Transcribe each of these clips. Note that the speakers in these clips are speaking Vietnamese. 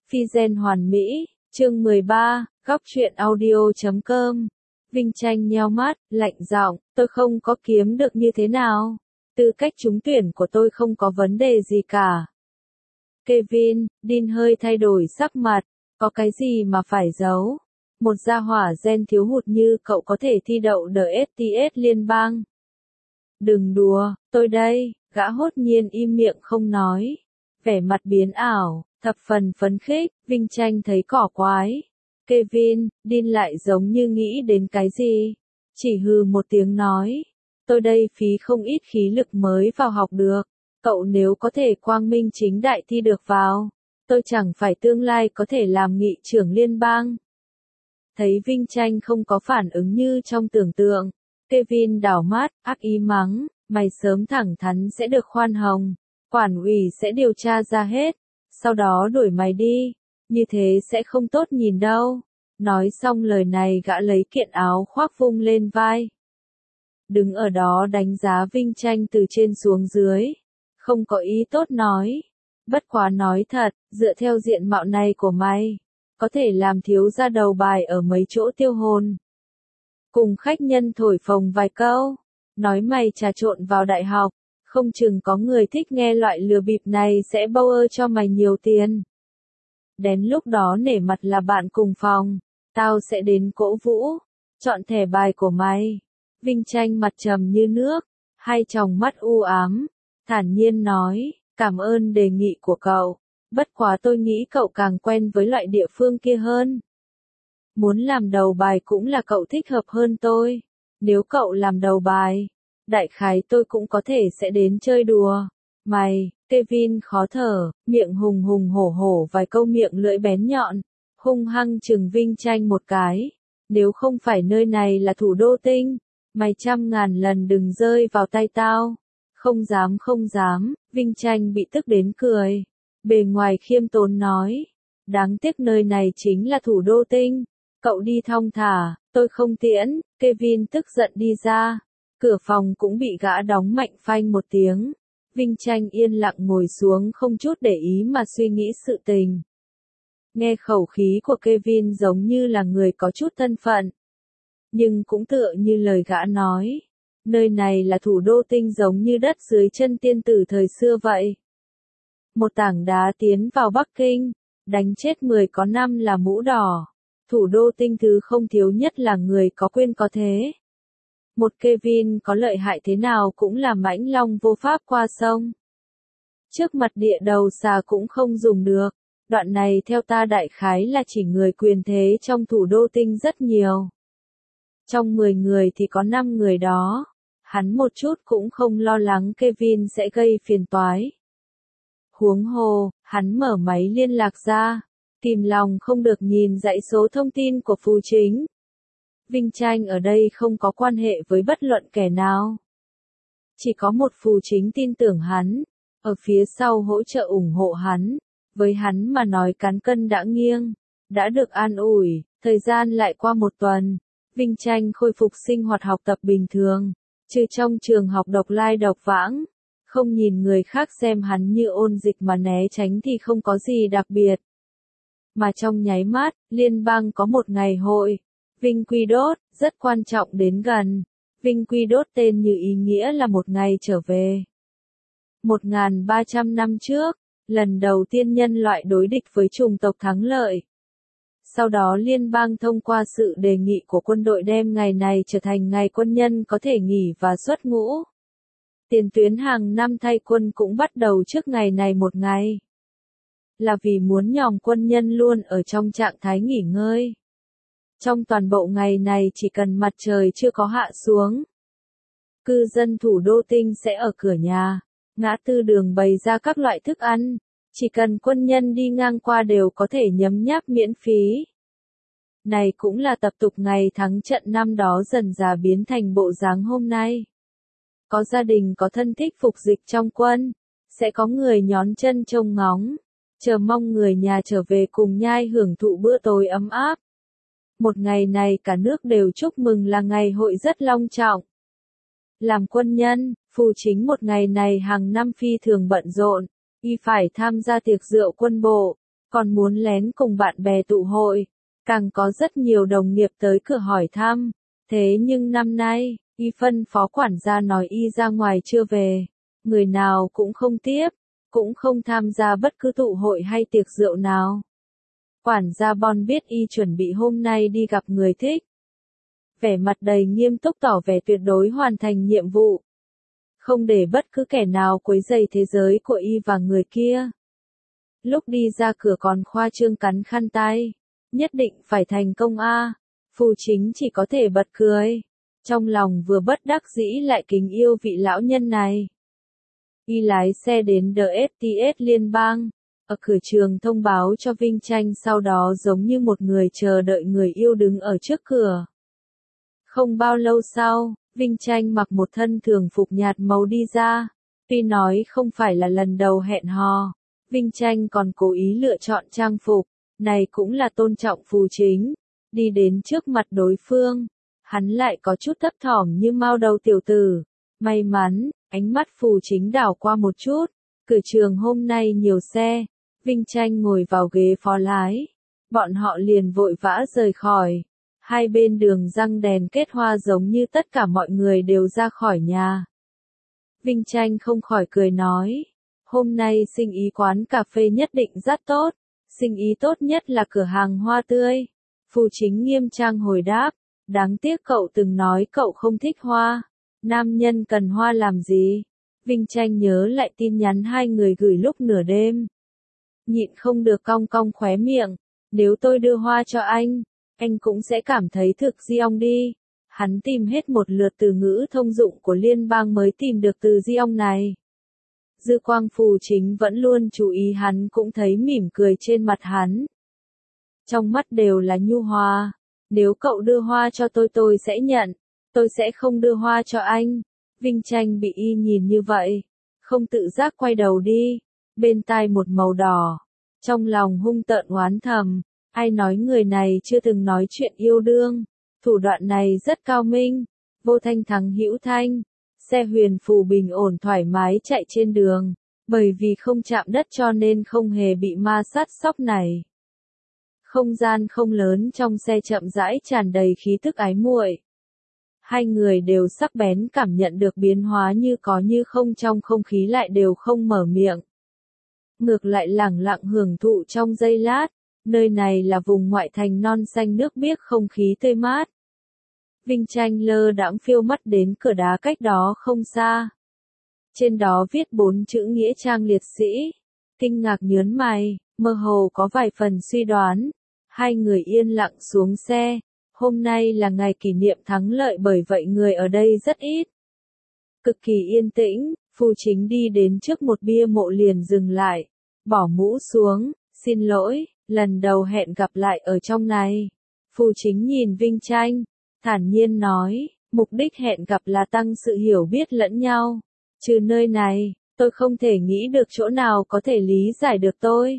Phi gen hoàn mỹ, chương 13, góc truyện audio.com. Vinh Tranh nheo mắt, lạnh giọng, tôi không có kiếm được như thế nào. Tư cách trúng tuyển của tôi không có vấn đề gì cả. Kevin, Dean hơi thay đổi sắc mặt, có cái gì mà phải giấu. Một gia hỏa gen thiếu hụt như cậu có thể thi đậu DSTS liên bang. Đừng đùa, tôi đây, gã hốt nhiên im miệng không nói. Vẻ mặt biến ảo, thập phần phấn khích, Vinh Tranh thấy cỏ quái. Kevin, Dean lại giống như nghĩ đến cái gì. Chỉ hừ một tiếng nói. Tôi đây phí không ít khí lực mới vào học được. Cậu nếu có thể quang minh chính đại thi được vào, tôi chẳng phải tương lai có thể làm nghị trưởng liên bang. Thấy Vinh Tranh không có phản ứng như trong tưởng tượng, Kevin đảo mắt, ác ý mắng, mày sớm thẳng thắn sẽ được khoan hồng, quản ủy sẽ điều tra ra hết, sau đó đuổi mày đi, như thế sẽ không tốt nhìn đâu. Nói xong lời này gã lấy kiện áo khoác vung lên vai. Đứng ở đó đánh giá Vinh Tranh từ trên xuống dưới, không có ý tốt nói. Bất quá nói thật, dựa theo diện mạo này của mày, có thể làm thiếu gia đầu bài ở mấy chỗ tiêu hồn. Cùng khách nhân thổi phồng vài câu, nói mày trà trộn vào đại học, không chừng có người thích nghe loại lừa bịp này sẽ bâu ơ cho mày nhiều tiền. Đến lúc đó nể mặt là bạn cùng phòng, tao sẽ đến cổ vũ, chọn thẻ bài của mày. Vinh Tranh mặt trầm như nước, hai tròng mắt u ám, thản nhiên nói, cảm ơn đề nghị của cậu, bất quá tôi nghĩ cậu càng quen với loại địa phương kia hơn. Muốn làm đầu bài cũng là cậu thích hợp hơn tôi, nếu cậu làm đầu bài, đại khái tôi cũng có thể sẽ đến chơi đùa. Mày, Kevin khó thở, miệng hùng hùng hổ hổ vài câu miệng lưỡi bén nhọn, hung hăng chừng Vinh Tranh một cái. Nếu không phải nơi này là thủ đô tinh, mày 100.000 lần đừng rơi vào tay tao. Không dám không dám, Vinh Tranh bị tức đến cười. Bề ngoài khiêm tốn nói, đáng tiếc nơi này chính là thủ đô tinh. Cậu đi thong thả, tôi không tiễn. Kevin tức giận đi ra. Cửa phòng cũng bị gã đóng mạnh phanh một tiếng. Vinh Tranh yên lặng ngồi xuống không chút để ý mà suy nghĩ sự tình. Nghe khẩu khí của Kevin giống như là người có chút thân phận. Nhưng cũng tựa như lời gã nói. Nơi này là thủ đô tinh giống như đất dưới chân tiên tử thời xưa vậy. Một tảng đá tiến vào Bắc Kinh, đánh chết 10 có 5 là mũ đỏ. Thủ đô tinh thứ không thiếu nhất là người có quyền có thế. Một Kevin có lợi hại thế nào cũng là mãnh long vô pháp qua sông. Trước mặt địa đầu xà cũng không dùng được. Đoạn này theo ta đại khái là chỉ người quyền thế trong thủ đô tinh rất nhiều. Trong 10 người thì có 5 người đó. Hắn một chút cũng không lo lắng Kevin sẽ gây phiền toái. Huống hồ, hắn mở máy liên lạc ra, kìm lòng không được nhìn dãy số thông tin của Phù Chính. Vinh Tranh ở đây không có quan hệ với bất luận kẻ nào. Chỉ có một Phù Chính tin tưởng hắn, ở phía sau hỗ trợ ủng hộ hắn. Với hắn mà nói cán cân đã nghiêng, đã được an ủi, thời gian lại qua một tuần. Vinh Tranh khôi phục sinh hoạt học tập bình thường, trừ trong trường học độc lai độc vãng. Không nhìn người khác xem hắn như ôn dịch mà né tránh thì không có gì đặc biệt. Mà trong nháy mắt, liên bang có một ngày hội. Vinh Quy Đốt, rất quan trọng đến gần. Vinh Quy Đốt tên như ý nghĩa là một ngày trở về. 1.300 năm trước, lần đầu tiên nhân loại đối địch với chủng tộc thắng lợi. Sau đó liên bang thông qua sự đề nghị của quân đội đem ngày này trở thành ngày quân nhân có thể nghỉ và xuất ngũ. Tiền tuyến hàng năm thay quân cũng bắt đầu trước ngày này một ngày. Là vì muốn nhòm quân nhân luôn ở trong trạng thái nghỉ ngơi. Trong toàn bộ ngày này chỉ cần mặt trời chưa có hạ xuống. Cư dân thủ đô tinh sẽ ở cửa nhà, ngã tư đường bày ra các loại thức ăn. Chỉ cần quân nhân đi ngang qua đều có thể nhấm nháp miễn phí. Này cũng là tập tục ngày thắng trận năm đó dần dà biến thành bộ dáng hôm nay. Có gia đình có thân thích phục dịch trong quân, sẽ có người nhón chân trông ngóng, chờ mong người nhà trở về cùng nhai hưởng thụ bữa tối ấm áp. Một ngày này cả nước đều chúc mừng là ngày hội rất long trọng. Làm quân nhân, Phù Chính một ngày này hàng năm phi thường bận rộn, y phải tham gia tiệc rượu quân bộ, còn muốn lén cùng bạn bè tụ hội, càng có rất nhiều đồng nghiệp tới cửa hỏi thăm. Thế nhưng năm nay, y phân phó quản gia nói y ra ngoài chưa về, người nào cũng không tiếp, cũng không tham gia bất cứ tụ hội hay tiệc rượu nào. Quản gia Bon biết y chuẩn bị hôm nay đi gặp người thích. Vẻ mặt đầy nghiêm túc tỏ vẻ tuyệt đối hoàn thành nhiệm vụ. Không để bất cứ kẻ nào quấy rầy thế giới của y và người kia. Lúc đi ra cửa còn khoa trương cắn khăn tay. Nhất định phải thành công a. Phù Chính chỉ có thể bật cười. Trong lòng vừa bất đắc dĩ lại kính yêu vị lão nhân này. Y lái xe đến DSTS liên bang. Ở cửa trường thông báo cho Vinh Tranh, sau đó giống như một người chờ đợi người yêu đứng ở trước cửa. Không bao lâu sau, Vinh Tranh mặc một thân thường phục nhạt màu đi ra. Tuy nói không phải là lần đầu hẹn hò, Vinh Tranh còn cố ý lựa chọn trang phục, này cũng là tôn trọng Phù Chính. Đi đến trước mặt đối phương, hắn lại có chút thấp thỏm như mao đầu tiểu tử. May mắn, ánh mắt Phù Chính đảo qua một chút, cửa trường hôm nay nhiều xe, Vinh Tranh ngồi vào ghế phó lái. Bọn họ liền vội vã rời khỏi. Hai bên đường răng đèn kết hoa giống như tất cả mọi người đều ra khỏi nhà. Vinh Tranh không khỏi cười nói, hôm nay sinh ý quán cà phê nhất định rất tốt, sinh ý tốt nhất là cửa hàng hoa tươi. Phù Chính nghiêm trang hồi đáp, đáng tiếc cậu từng nói cậu không thích hoa, nam nhân cần hoa làm gì? Vinh Tranh nhớ lại tin nhắn hai người gửi lúc nửa đêm. Nhịn không được cong cong khóe miệng, nếu tôi đưa hoa cho anh cũng sẽ cảm thấy thực diong đi. Hắn tìm hết một lượt từ ngữ thông dụng của liên bang mới tìm được từ diong này. Dư quang Phù Chính vẫn luôn chú ý hắn cũng thấy mỉm cười trên mặt hắn. Trong mắt đều là nhu hòa. Nếu cậu đưa hoa cho tôi sẽ nhận, tôi sẽ không đưa hoa cho anh. Vinh Tranh bị y nhìn như vậy, không tự giác quay đầu đi, bên tai một màu đỏ. Trong lòng hung tợn oán thầm, ai nói người này chưa từng nói chuyện yêu đương, thủ đoạn này rất cao minh. Vô Thanh thắng hữu thanh, xe huyền phù bình ổn thoải mái chạy trên đường, bởi vì không chạm đất cho nên không hề bị ma sát sóc này. Không gian không lớn trong xe chậm rãi tràn đầy khí thức ái muội. Hai người đều sắc bén cảm nhận được biến hóa như có như không trong không khí, lại đều không mở miệng. Ngược lại lẳng lặng hưởng thụ trong giây lát, nơi này là vùng ngoại thành non xanh nước biếc, không khí tươi mát. Vinh Tranh lơ đãng phiêu mắt đến cửa đá cách đó không xa. Trên đó viết 4 chữ nghĩa trang liệt sĩ. Kinh ngạc nhớn mày, mơ hồ có vài phần suy đoán. Hai người yên lặng xuống xe. Hôm nay là ngày kỷ niệm thắng lợi, bởi vậy người ở đây rất ít. Cực kỳ yên tĩnh, Phù Chính đi đến trước một bia mộ liền dừng lại, bỏ mũ xuống, xin lỗi, lần đầu hẹn gặp lại ở trong này. Phù Chính nhìn Vinh Tranh, thản nhiên nói, mục đích hẹn gặp là tăng sự hiểu biết lẫn nhau. Trừ nơi này, tôi không thể nghĩ được chỗ nào có thể lý giải được tôi.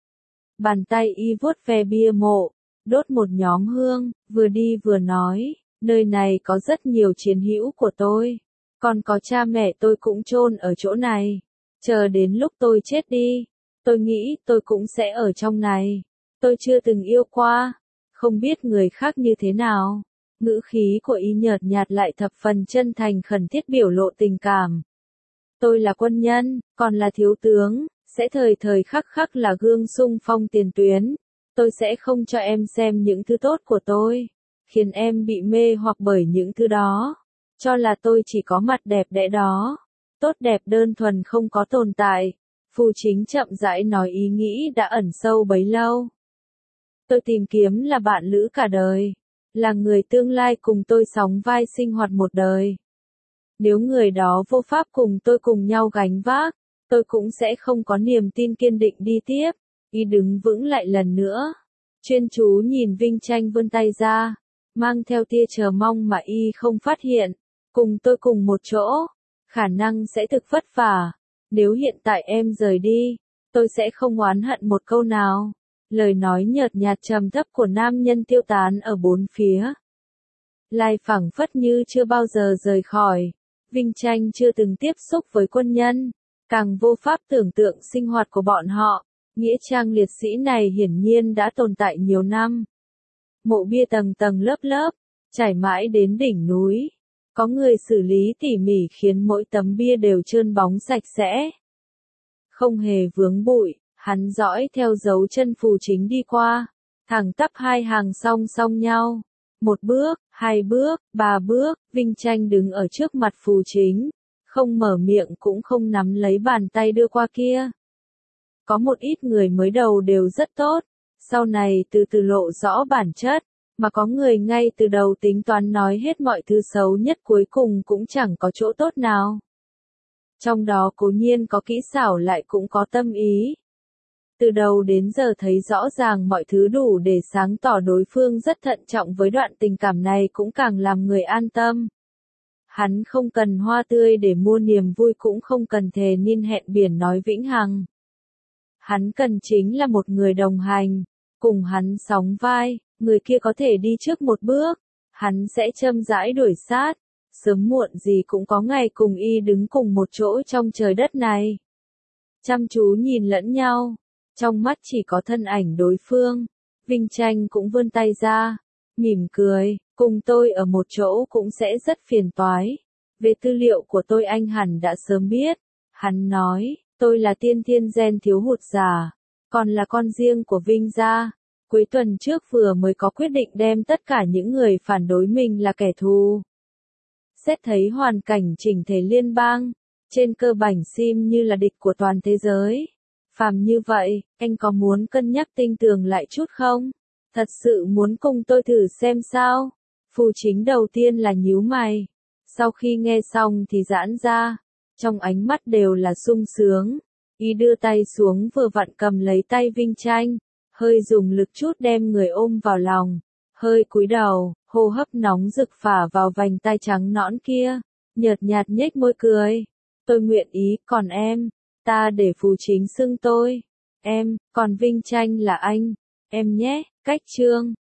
Bàn tay y vuốt ve bia mộ, đốt một nhóm hương, vừa đi vừa nói, nơi này có rất nhiều chiến hữu của tôi, còn có cha mẹ tôi cũng chôn ở chỗ này. Chờ đến lúc tôi chết đi, tôi nghĩ tôi cũng sẽ ở trong này. Tôi chưa từng yêu qua, không biết người khác như thế nào. Ngữ khí của y nhợt nhạt lại thập phần chân thành khẩn thiết biểu lộ tình cảm. Tôi là quân nhân, còn là thiếu tướng, sẽ thời thời khắc khắc là gương xung phong tiền tuyến. Tôi sẽ không cho em xem những thứ tốt của tôi, khiến em bị mê hoặc bởi những thứ đó, cho là tôi chỉ có mặt đẹp đẽ đó. Tốt đẹp đơn thuần không có tồn tại. Phù Chính chậm rãi nói ý nghĩ đã ẩn sâu bấy lâu. Tôi tìm kiếm là bạn lữ cả đời, là người tương lai cùng tôi sóng vai sinh hoạt một đời. Nếu người đó vô pháp cùng tôi cùng nhau gánh vác, tôi cũng sẽ không có niềm tin kiên định đi tiếp. Y đứng vững lại lần nữa, chuyên chú nhìn Vinh Tranh vươn tay ra, mang theo tia chờ mong mà y không phát hiện. Cùng tôi cùng một chỗ, khả năng sẽ thực vất vả. Nếu hiện tại em rời đi, tôi sẽ không oán hận một câu nào. Lời nói nhợt nhạt trầm thấp của nam nhân tiêu tán ở bốn phía. Lai phảng phất như chưa bao giờ rời khỏi. Vinh Tranh chưa từng tiếp xúc với quân nhân, càng vô pháp tưởng tượng sinh hoạt của bọn họ. Nghĩa trang liệt sĩ này hiển nhiên đã tồn tại nhiều năm. Mộ bia tầng tầng lớp lớp, trải mãi đến đỉnh núi. Có người xử lý tỉ mỉ khiến mỗi tấm bia đều trơn bóng sạch sẽ. Không hề vướng bụi, hắn dõi theo dấu chân Phù Chính đi qua, thẳng tắp hai hàng song song nhau. Một bước, hai bước, ba bước, Vinh Tranh đứng ở trước mặt Phù Chính, không mở miệng cũng không nắm lấy bàn tay đưa qua kia. Có một ít người mới đầu đều rất tốt, sau này từ từ lộ rõ bản chất, mà có người ngay từ đầu tính toán nói hết mọi thứ xấu nhất cuối cùng cũng chẳng có chỗ tốt nào. Trong đó cố nhiên có kỹ xảo lại cũng có tâm ý. Từ đầu đến giờ thấy rõ ràng mọi thứ đủ để sáng tỏ đối phương rất thận trọng với đoạn tình cảm này cũng càng làm người an tâm. Hắn không cần hoa tươi để mua niềm vui cũng không cần thề nên hẹn biển nói vĩnh hằng. Hắn cần chính là một người đồng hành, cùng hắn sóng vai, người kia có thể đi trước một bước, hắn sẽ chậm rãi đuổi sát, sớm muộn gì cũng có ngày cùng y đứng cùng một chỗ trong trời đất này. Chăm chú nhìn lẫn nhau, trong mắt chỉ có thân ảnh đối phương, Vinh Tranh cũng vươn tay ra, mỉm cười, cùng tôi ở một chỗ cũng sẽ rất phiền toái. Về tư liệu của tôi anh hẳn đã sớm biết, hắn nói. Tôi là tiên thiên gen thiếu hụt giả, còn là con riêng của Vinh gia. Cuối tuần trước vừa mới có quyết định đem tất cả những người phản đối mình là kẻ thù. Xét thấy hoàn cảnh chỉnh thể liên bang, trên cơ bản xem như là địch của toàn thế giới. Phàm như vậy, anh có muốn cân nhắc tinh tường lại chút không? Thật sự muốn cùng tôi thử xem sao? Phù Chính đầu tiên là nhíu mày. Sau khi nghe xong thì giãn ra. Trong ánh mắt đều là sung sướng, y đưa tay xuống vừa vặn cầm lấy tay Vinh Tranh, hơi dùng lực chút đem người ôm vào lòng, hơi cúi đầu, hô hấp nóng rực phả vào vành tai trắng nõn kia, nhợt nhạt nhếch môi cười. Tôi nguyện ý, còn em, ta để Phù Chính xưng tôi, em, còn Vinh Tranh là anh, em nhé, cách chương.